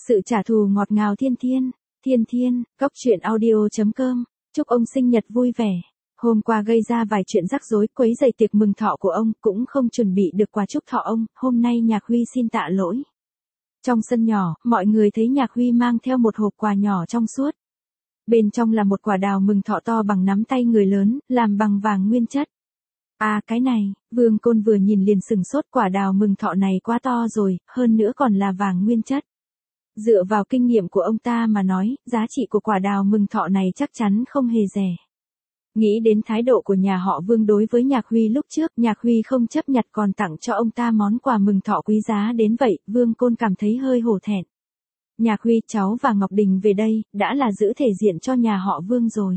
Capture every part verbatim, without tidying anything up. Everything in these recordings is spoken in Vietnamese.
Sự trả thù ngọt ngào thiên thiên, thiên thiên, góc truyện audio chấm com, chúc ông sinh nhật vui vẻ. Hôm qua gây ra vài chuyện rắc rối quấy rầy tiệc mừng thọ của ông, cũng không chuẩn bị được quà chúc thọ ông, hôm nay Nhạc Huy xin tạ lỗi. Trong sân nhỏ, mọi người thấy Nhạc Huy mang theo một hộp quà nhỏ trong suốt. Bên trong là một quả đào mừng thọ to bằng nắm tay người lớn, làm bằng vàng nguyên chất. À cái này, Vương Côn vừa nhìn liền sừng sốt, quả đào mừng thọ này quá to rồi, hơn nữa còn là vàng nguyên chất. Dựa vào kinh nghiệm của ông ta mà nói, giá trị của quả đào mừng thọ này chắc chắn không hề rẻ. Nghĩ đến thái độ của nhà họ Vương đối với Nhạc Huy lúc trước, Nhạc Huy không chấp nhặt còn tặng cho ông ta món quà mừng thọ quý giá đến vậy, Vương Côn cảm thấy hơi hổ thẹn. Nhạc Huy, cháu và Ngọc Đình về đây, đã là giữ thể diện cho nhà họ Vương rồi.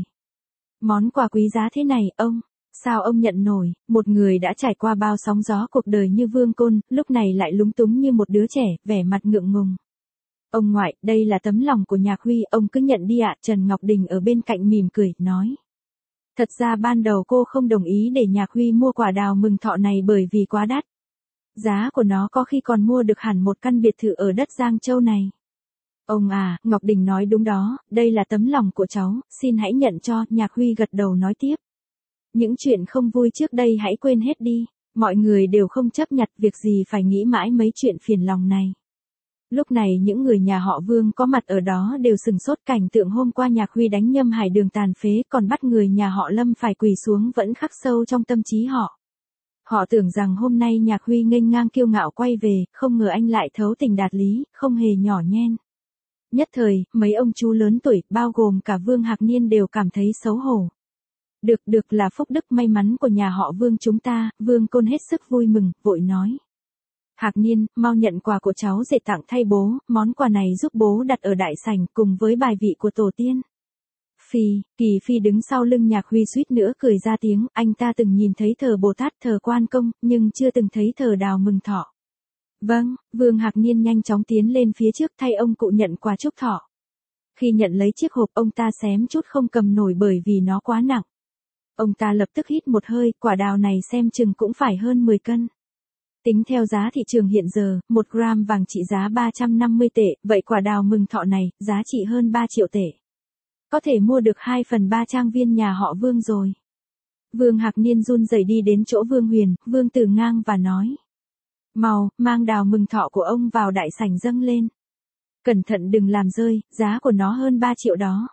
Món quà quý giá thế này, ông, sao ông nhận nổi, một người đã trải qua bao sóng gió cuộc đời như Vương Côn, lúc này lại lúng túng như một đứa trẻ, vẻ mặt ngượng ngùng. Ông ngoại, đây là tấm lòng của Nhạc Huy, ông cứ nhận đi ạ. Trần Ngọc Đình ở bên cạnh mỉm cười, nói. Thật ra ban đầu cô không đồng ý để Nhạc Huy mua quả đào mừng thọ này bởi vì quá đắt. Giá của nó có khi còn mua được hẳn một căn biệt thự ở đất Giang Châu này. Ông à, Ngọc Đình nói đúng đó, đây là tấm lòng của cháu, xin hãy nhận cho. Nhạc Huy gật đầu nói tiếp. Những chuyện không vui trước đây hãy quên hết đi, mọi người đều không chấp nhặt, việc gì phải nghĩ mãi mấy chuyện phiền lòng này. Lúc này những người nhà họ Vương có mặt ở đó đều sừng sốt, cảnh tượng hôm qua Nhạc Huy đánh Nhâm Hải Đường tàn phế còn bắt người nhà họ Lâm phải quỳ xuống vẫn khắc sâu trong tâm trí họ. Họ tưởng rằng hôm nay Nhạc Huy nghênh ngang kiêu ngạo quay về, không ngờ anh lại thấu tình đạt lý, không hề nhỏ nhen. Nhất thời, mấy ông chú lớn tuổi, bao gồm cả Vương Hạc Niên đều cảm thấy xấu hổ. Được, được là phúc đức may mắn của nhà họ Vương chúng ta, Vương Côn hết sức vui mừng, vội nói. Hạc Niên, mau nhận quà của cháu dệt tặng thay bố, món quà này giúp bố đặt ở đại sảnh cùng với bài vị của tổ tiên. Phi, Kỳ Phi đứng sau lưng Nhạc Huy suýt nữa cười ra tiếng, anh ta từng nhìn thấy thờ Bồ Tát, thờ Quan Công, nhưng chưa từng thấy thờ đào mừng thọ. Vâng, Vương Hạc Niên nhanh chóng tiến lên phía trước thay ông cụ nhận quà chúc thọ. Khi nhận lấy chiếc hộp ông ta xém chút không cầm nổi bởi vì nó quá nặng. Ông ta lập tức hít một hơi, quả đào này xem chừng cũng phải hơn mười cân. Tính theo giá thị trường hiện giờ, một gram vàng trị giá ba trăm năm mươi tệ, vậy quả đào mừng thọ này, giá trị hơn ba triệu tệ. Có thể mua được hai phần ba trang viên nhà họ Vương rồi. Vương Hạc Niên run rẩy đi đến chỗ Vương Huyền, Vương Tử Ngang và nói. Mau, mang đào mừng thọ của ông vào đại sảnh dâng lên. Cẩn thận đừng làm rơi, giá của nó hơn ba triệu đó.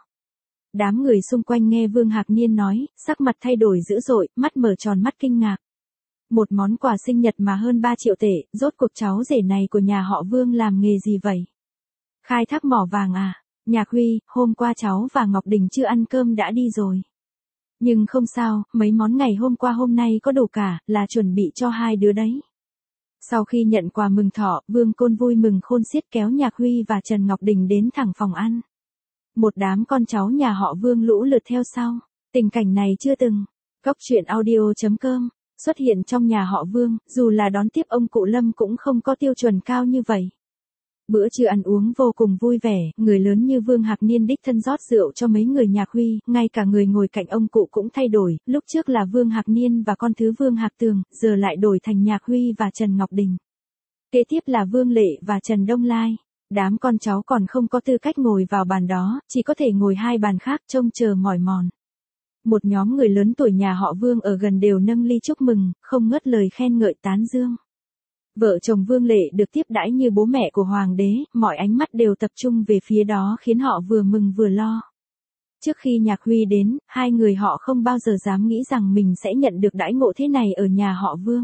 Đám người xung quanh nghe Vương Hạc Niên nói, sắc mặt thay đổi dữ dội, mắt mở tròn mắt kinh ngạc. Một món quà sinh nhật mà hơn ba triệu tệ, rốt cuộc cháu rể này của nhà họ Vương làm nghề gì vậy? Khai thác mỏ vàng à? Nhạc Huy, hôm qua cháu và Ngọc Đình chưa ăn cơm đã đi rồi. Nhưng không sao, mấy món ngày hôm qua hôm nay có đủ cả, là chuẩn bị cho hai đứa đấy. Sau khi nhận quà mừng thọ, Vương Côn vui mừng khôn xiết kéo Nhạc Huy và Trần Ngọc Đình đến thẳng phòng ăn. Một đám con cháu nhà họ Vương lũ lượt theo sau. Tình cảnh này chưa từng. Góc truyện audio chấm com xuất hiện trong nhà họ Vương, dù là đón tiếp ông cụ Lâm cũng không có tiêu chuẩn cao như vậy. Bữa trưa ăn uống vô cùng vui vẻ, người lớn như Vương Hạc Niên đích thân rót rượu cho mấy người Nhạc Huy, ngay cả người ngồi cạnh ông cụ cũng thay đổi, lúc trước là Vương Hạc Niên và con thứ Vương Hạc Tường, giờ lại đổi thành Nhạc Huy và Trần Ngọc Đình. Kế tiếp là Vương Lệ và Trần Đông Lai. Đám con cháu còn không có tư cách ngồi vào bàn đó, chỉ có thể ngồi hai bàn khác trông chờ mỏi mòn. Một nhóm người lớn tuổi nhà họ Vương ở gần đều nâng ly chúc mừng, không ngớt lời khen ngợi tán dương. Vợ chồng Vương Lệ được tiếp đãi như bố mẹ của hoàng đế, mọi ánh mắt đều tập trung về phía đó khiến họ vừa mừng vừa lo. Trước khi Nhạc Huy đến, hai người họ không bao giờ dám nghĩ rằng mình sẽ nhận được đãi ngộ thế này ở nhà họ Vương.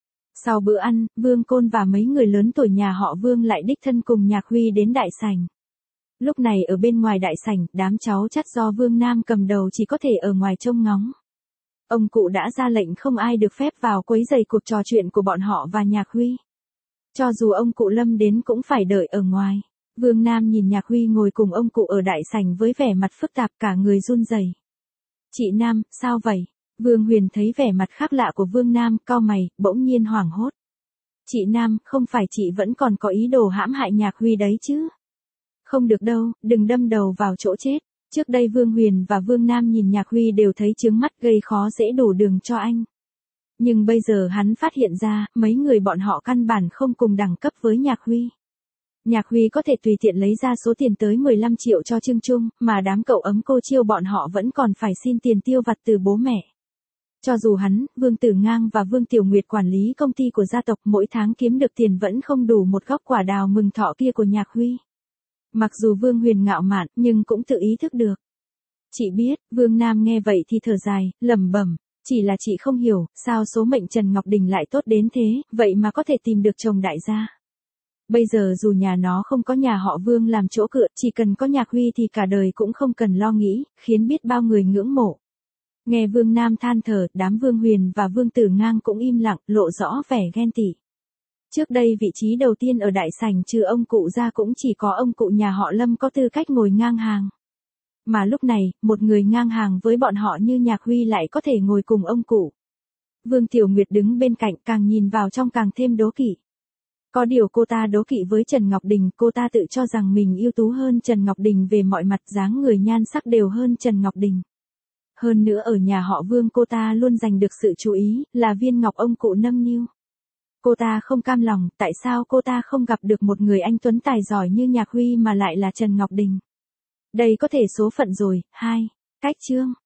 Sau bữa ăn, Vương Côn và mấy người lớn tuổi nhà họ Vương lại đích thân cùng Nhạc Huy đến đại sảnh. Lúc này ở bên ngoài đại sảnh, đám cháu chắt do Vương Nam cầm đầu chỉ có thể ở ngoài trông ngóng. Ông cụ đã ra lệnh không ai được phép vào quấy rầy cuộc trò chuyện của bọn họ và Nhạc Huy. Cho dù ông cụ Lâm đến cũng phải đợi ở ngoài. Vương Nam nhìn Nhạc Huy ngồi cùng ông cụ ở đại sảnh với vẻ mặt phức tạp, cả người run rẩy. Chị Nam, sao vậy? Vương Huyền thấy vẻ mặt khác lạ của Vương Nam, cau mày, bỗng nhiên hoảng hốt. Chị Nam, không phải chị vẫn còn có ý đồ hãm hại Nhạc Huy đấy chứ? Không được đâu, đừng đâm đầu vào chỗ chết. Trước đây Vương Huyền và Vương Nam nhìn Nhạc Huy đều thấy chướng mắt gây khó dễ đủ đường cho anh. Nhưng bây giờ hắn phát hiện ra, mấy người bọn họ căn bản không cùng đẳng cấp với Nhạc Huy. Nhạc Huy có thể tùy tiện lấy ra số tiền tới mười lăm triệu cho Trương Trung, mà đám cậu ấm cô Chiêu bọn họ vẫn còn phải xin tiền tiêu vặt từ bố mẹ. Cho dù hắn, Vương Tử Ngang và Vương Tiểu Nguyệt quản lý công ty của gia tộc mỗi tháng kiếm được tiền vẫn không đủ một góc quả đào mừng thọ kia của Nhạc Huy. Mặc dù Vương Huyền ngạo mạn, nhưng cũng tự ý thức được. Chị biết, Vương Nam nghe vậy thì thở dài, lẩm bẩm, chỉ là chị không hiểu, sao số mệnh Trần Ngọc Đình lại tốt đến thế, vậy mà có thể tìm được chồng đại gia. Bây giờ dù nhà nó không có nhà họ Vương làm chỗ cựa, chỉ cần có Nhạc Huy thì cả đời cũng không cần lo nghĩ, khiến biết bao người ngưỡng mộ. Nghe Vương Nam than thở, đám Vương Huyền và Vương Tử Ngang cũng im lặng, lộ rõ vẻ ghen tị. Trước đây vị trí đầu tiên ở đại sảnh trừ ông cụ ra cũng chỉ có ông cụ nhà họ Lâm có tư cách ngồi ngang hàng. Mà lúc này, một người ngang hàng với bọn họ như Nhạc Huy lại có thể ngồi cùng ông cụ. Vương Tiểu Nguyệt đứng bên cạnh càng nhìn vào trong càng thêm đố kỵ. Có điều cô ta đố kỵ với Trần Ngọc Đình, cô ta tự cho rằng mình ưu tú hơn Trần Ngọc Đình về mọi mặt, dáng người nhan sắc đều hơn Trần Ngọc Đình. Hơn nữa ở nhà họ Vương cô ta luôn giành được sự chú ý, là viên ngọc ông cụ nâng niu. Cô ta không cam lòng, tại sao cô ta không gặp được một người anh tuấn tài giỏi như Nhạc Huy mà lại là Trần Ngọc Đình. Đây có thể số phận rồi. Hai. Cách chương.